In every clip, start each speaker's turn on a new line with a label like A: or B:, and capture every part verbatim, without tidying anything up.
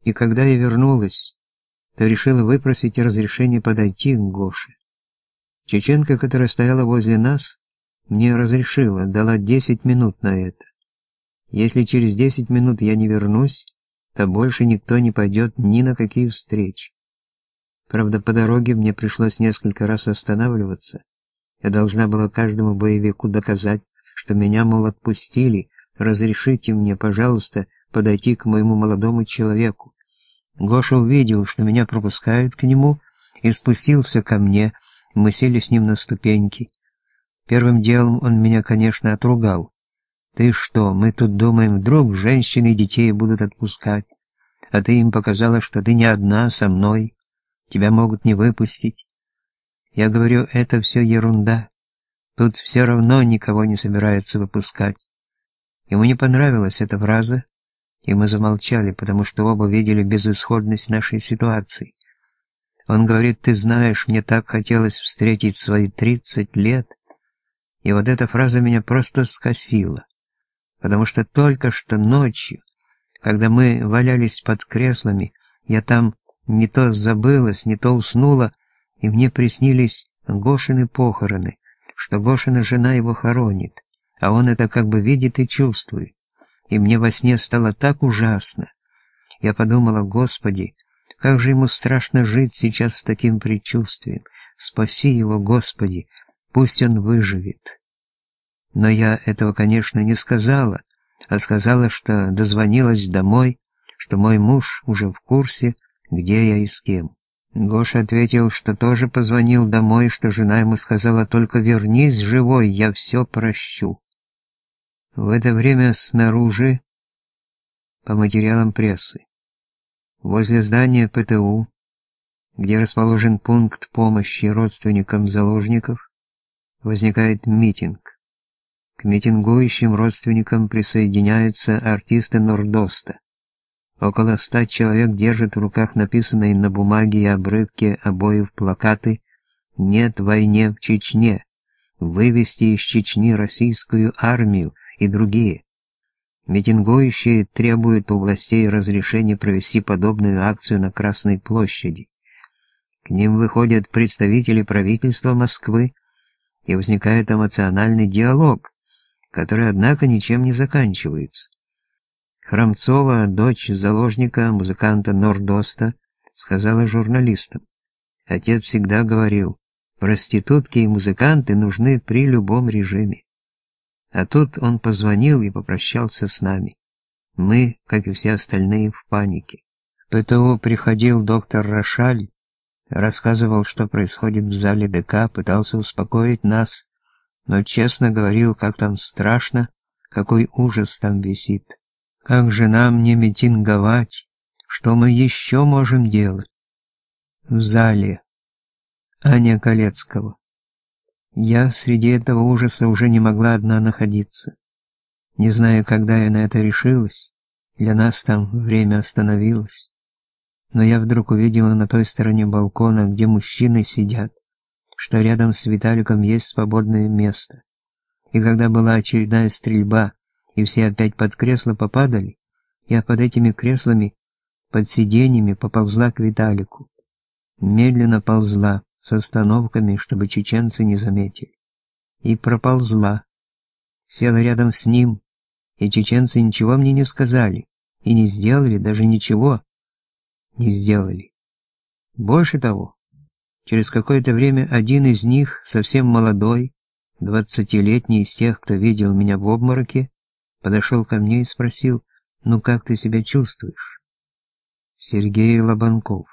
A: И когда я вернулась, то решила выпросить разрешение подойти к Гоше. Чеченка, которая стояла возле нас, мне разрешила, дала десять минут на это. Если через десять минут я не вернусь, то больше никто не пойдет ни на какие встречи. Правда, по дороге мне пришлось несколько раз останавливаться. Я должна была каждому боевику доказать, что меня, мол, отпустили, разрешите мне, пожалуйста, подойти к моему молодому человеку. Гоша увидел, что меня пропускают к нему, и спустился ко мне. Мы сели с ним на ступеньки. Первым делом он меня, конечно, отругал. «Ты что, мы тут думаем, вдруг женщины и детей будут отпускать, а ты им показала, что ты не одна, со мной, тебя могут не выпустить». Я говорю, это все ерунда, тут все равно никого не собираются выпускать. Ему не понравилась эта фраза, и мы замолчали, потому что оба видели безысходность нашей ситуации. Он говорит, ты знаешь, мне так хотелось встретить свои тридцать лет, и вот эта фраза меня просто скосила, потому что только что ночью, когда мы валялись под креслами, я там не то забылась, не то уснула, и мне приснились Гошины похороны, что Гошина жена его хоронит, а он это как бы видит и чувствует. И мне во сне стало так ужасно. Я подумала, Господи, как же ему страшно жить сейчас с таким предчувствием. Спаси его, Господи, пусть он выживет. Но я этого, конечно, не сказала, а сказала, что дозвонилась домой, что мой муж уже в курсе, где я и с кем. Гоша ответил, что тоже позвонил домой, что жена ему сказала, только вернись живой, я все прощу. В это время снаружи, по материалам прессы, возле здания ПТУ, где расположен пункт помощи родственникам заложников, возникает митинг. К митингующим родственникам присоединяются артисты Нордоста. Около ста человек держат в руках написанные на бумаге и обрывке обоев плакаты «Нет войне в Чечне», «Вывести из Чечни российскую армию» и другие. Митингующие требуют у властей разрешения провести подобную акцию на Красной площади. К ним выходят представители правительства Москвы, и возникает эмоциональный диалог, который, однако, ничем не заканчивается. Храмцова, дочь заложника, музыканта Нордоста, сказала журналистам: «Отец всегда говорил, проститутки и музыканты нужны при любом режиме». А тут он позвонил и попрощался с нами. Мы, как и все остальные, в панике. В ПТУ приходил доктор Рошаль, рассказывал, что происходит в зале ДК, пытался успокоить нас, но честно говорил, как там страшно, какой ужас там висит. Как же нам не митинговать? Что мы еще можем делать? В зале. Аня Колецкого. Я среди этого ужаса уже не могла одна находиться. Не знаю, когда я на это решилась, для нас там время остановилось. Но я вдруг увидела на той стороне балкона, где мужчины сидят, что рядом с Виталиком есть свободное место. И когда была очередная стрельба, и все опять под кресло попадали, я под этими креслами, под сиденьями поползла к Виталику. Медленно ползла, с остановками, чтобы чеченцы не заметили. И проползла. Села рядом с ним, и чеченцы ничего мне не сказали, и не сделали, даже ничего не сделали. Больше того, через какое-то время один из них, совсем молодой, двадцатилетний из тех, кто видел меня в обмороке, подошел ко мне и спросил: «Ну как ты себя чувствуешь?» Сергей Лобанков.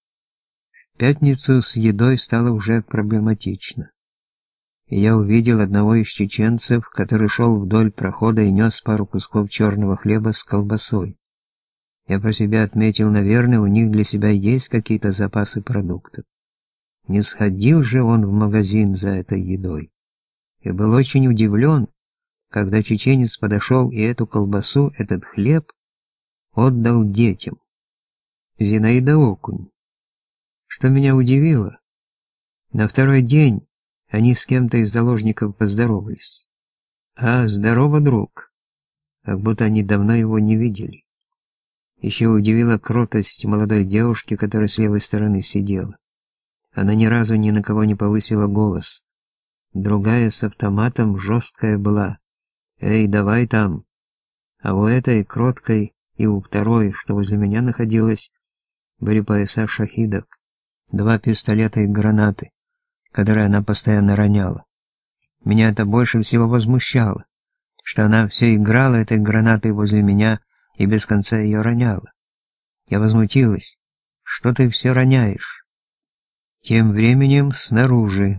A: В пятницу с едой стало уже проблематично. И я увидел одного из чеченцев, который шел вдоль прохода и нес пару кусков черного хлеба с колбасой. Я про себя отметил, наверное, у них для себя есть какие-то запасы продуктов. Не сходил же он в магазин за этой едой. И был очень удивлен, когда чеченец подошел и эту колбасу, этот хлеб отдал детям. Зинаида Окунь. Что меня удивило, на второй день они с кем-то из заложников поздоровались. «А, здорово, друг», как будто они давно его не видели. Еще удивила кротость молодой девушки, которая с левой стороны сидела. Она ни разу ни на кого не повысила голос. Другая с автоматом жесткая была. «Эй, давай там!» А у этой, кроткой, и у второй, что возле меня находилась, были пояса шахидок, два пистолета и гранаты, которые она постоянно роняла. Меня это больше всего возмущало, что она все играла этой гранатой возле меня и без конца ее роняла. Я возмутилась. «Что ты все роняешь?» Тем временем снаружи.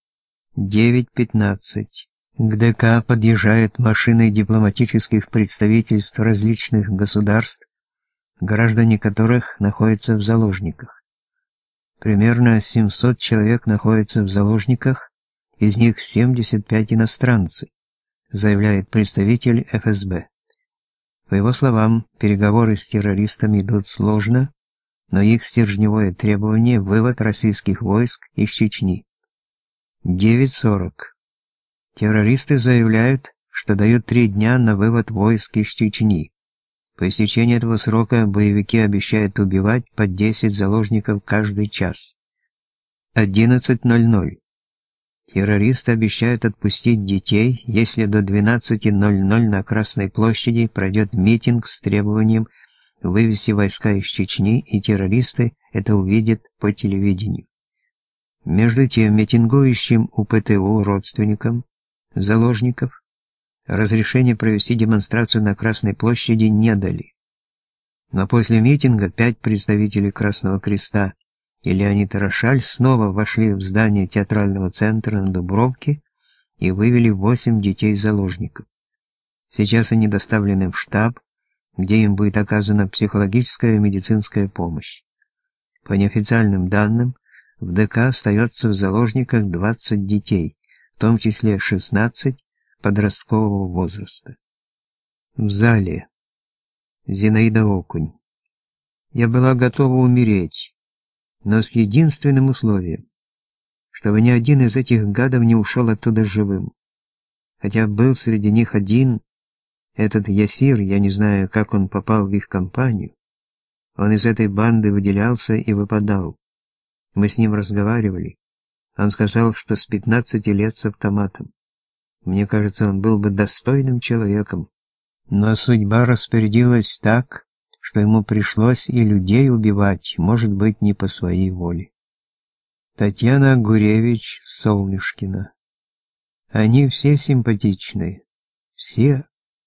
A: девять пятнадцать. К ДК подъезжают машины дипломатических представительств различных государств, граждане которых находятся в заложниках. Примерно семьсот человек находятся в заложниках, из них семьдесят пять иностранцы, заявляет представитель эф эс бэ. По его словам, переговоры с террористами идут сложно, но их стержневое требование – вывод российских войск из Чечни. девять сорок. Террористы заявляют, что дают три дня на вывод войск из Чечни. По истечении этого срока боевики обещают убивать по десять заложников каждый час. одиннадцать ноль ноль. Террористы обещают отпустить детей, если до двенадцати ноль ноль на Красной площади пройдет митинг с требованием вывести войска из Чечни, и террористы это увидят по телевидению. Между тем, митингующим у пэ тэ у родственникам заложников разрешение провести демонстрацию на Красной площади не дали. Но после митинга пять представителей Красного Креста и Леонид Рошаль снова вошли в здание театрального центра на Дубровке и вывели восемь детей-заложников. Сейчас они доставлены в штаб, где им будет оказана психологическая и медицинская помощь. По неофициальным данным, в ДК остается в заложниках двадцать детей, в том числе шестнадцать подросткового возраста. В зале. Зинаида Окунь. Я была готова умереть, но с единственным условием, чтобы ни один из этих гадов не ушел оттуда живым. Хотя был среди них один, этот Ясир, я не знаю, как он попал в их компанию. Он из этой банды выделялся и выпадал. Мы с ним разговаривали. Он сказал, что с пятнадцати лет с автоматом. Мне кажется, он был бы достойным человеком. Но судьба распорядилась так, что ему пришлось и людей убивать, может быть, не по своей воле. Татьяна Гуревич Солнышкина. Они все симпатичные. Все.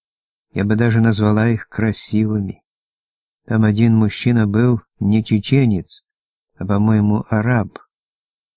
A: Я бы даже назвала их красивыми. Там один мужчина был не чеченец, а, по-моему, араб.